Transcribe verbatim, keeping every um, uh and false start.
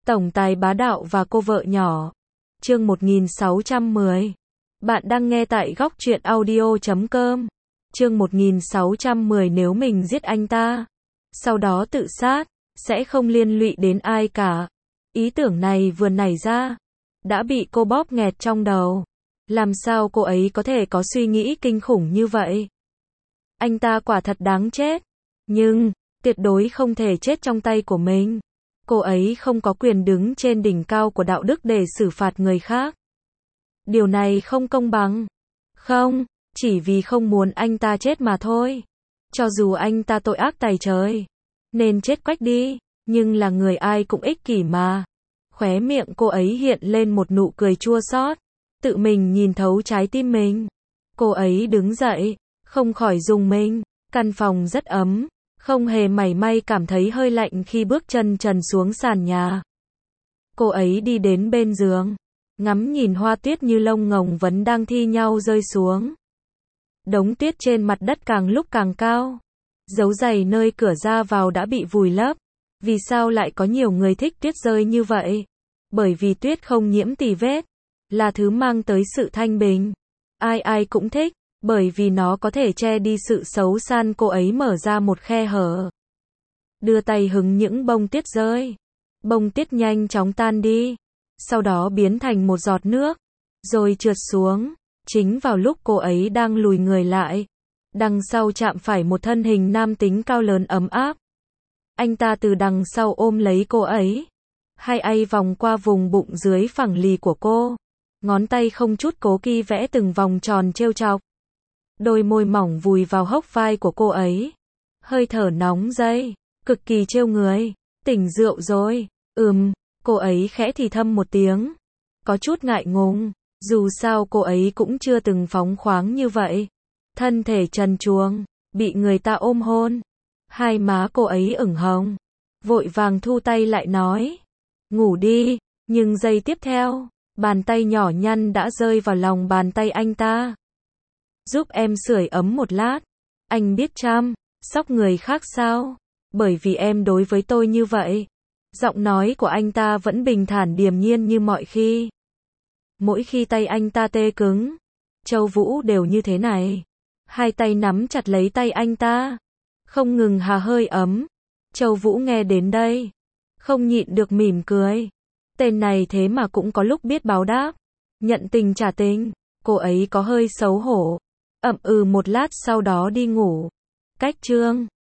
Tổng tài bá đạo và cô vợ nhỏ. Chương một nghìn sáu trăm mười. Bạn đang nghe tại góc truyện audio chấm com. Chương một nghìn sáu trăm mười nếu mình giết anh ta, sau đó tự sát, sẽ không liên lụy đến ai cả. Ý tưởng này vừa nảy ra, đã bị cô bóp nghẹt trong đầu. Làm sao cô ấy có thể có suy nghĩ kinh khủng như vậy? Anh ta quả thật đáng chết, nhưng tuyệt đối không thể chết trong tay của mình. Cô ấy không có quyền đứng trên đỉnh cao của đạo đức để xử phạt người khác. Điều này không công bằng. Không, chỉ vì không muốn anh ta chết mà thôi. Cho dù anh ta tội ác tày trời, nên chết quách đi, nhưng là người ai cũng ích kỷ mà. Khóe miệng cô ấy hiện lên một nụ cười chua xót, tự mình nhìn thấu trái tim mình. Cô ấy đứng dậy, không khỏi rùng mình. Căn phòng rất ấm, không hề mảy may cảm thấy hơi lạnh khi bước chân trần xuống sàn nhà. Cô ấy đi đến bên giường, ngắm nhìn hoa tuyết như lông ngỗng vẫn đang thi nhau rơi xuống. Đống tuyết trên mặt đất càng lúc càng cao. Dấu giày nơi cửa ra vào đã bị vùi lấp. Vì sao lại có nhiều người thích tuyết rơi như vậy? Bởi vì tuyết không nhiễm tì vết, là thứ mang tới sự thanh bình. Ai ai cũng thích, bởi vì nó có thể che đi sự xấu san. Cô ấy mở ra một khe hở, đưa tay hứng những bông tuyết rơi. Bông tuyết nhanh chóng tan đi, sau đó biến thành một giọt nước, rồi trượt xuống. Chính vào lúc cô ấy đang lùi người lại, đằng sau chạm phải một thân hình nam tính cao lớn ấm áp. Anh ta từ đằng sau ôm lấy cô ấy, hai tay vòng qua vùng bụng dưới phẳng lì của cô, ngón tay không chút cố kỵ vẽ từng vòng tròn trêu chọc. Đôi môi mỏng vùi vào hốc vai của cô ấy, hơi thở nóng dây, cực kỳ trêu người. Tỉnh rượu rồi? Ừm, cô ấy khẽ thì thầm một tiếng, có chút ngại ngùng, dù sao cô ấy cũng chưa từng phóng khoáng như vậy. Thân thể trần truồng, bị người ta ôm hôn, hai má cô ấy ửng hồng, vội vàng thu tay lại nói, ngủ đi. Nhưng giây tiếp theo, bàn tay nhỏ nhắn đã rơi vào lòng bàn tay anh ta. Giúp em sưởi ấm một lát. Anh biết chăm sóc người khác sao? Bởi vì em đối với tôi như vậy. Giọng nói của anh ta vẫn bình thản điềm nhiên như mọi khi. Mỗi khi tay anh ta tê cứng, Châu Vũ đều như thế này. Hai tay nắm chặt lấy tay anh ta, không ngừng hà hơi ấm. Châu Vũ nghe đến đây, không nhịn được mỉm cười. Tên này thế mà cũng có lúc biết báo đáp, nhận tình trả tình. Cô ấy có hơi xấu hổ, ậm ừ một lát sau đó đi ngủ. Cách chương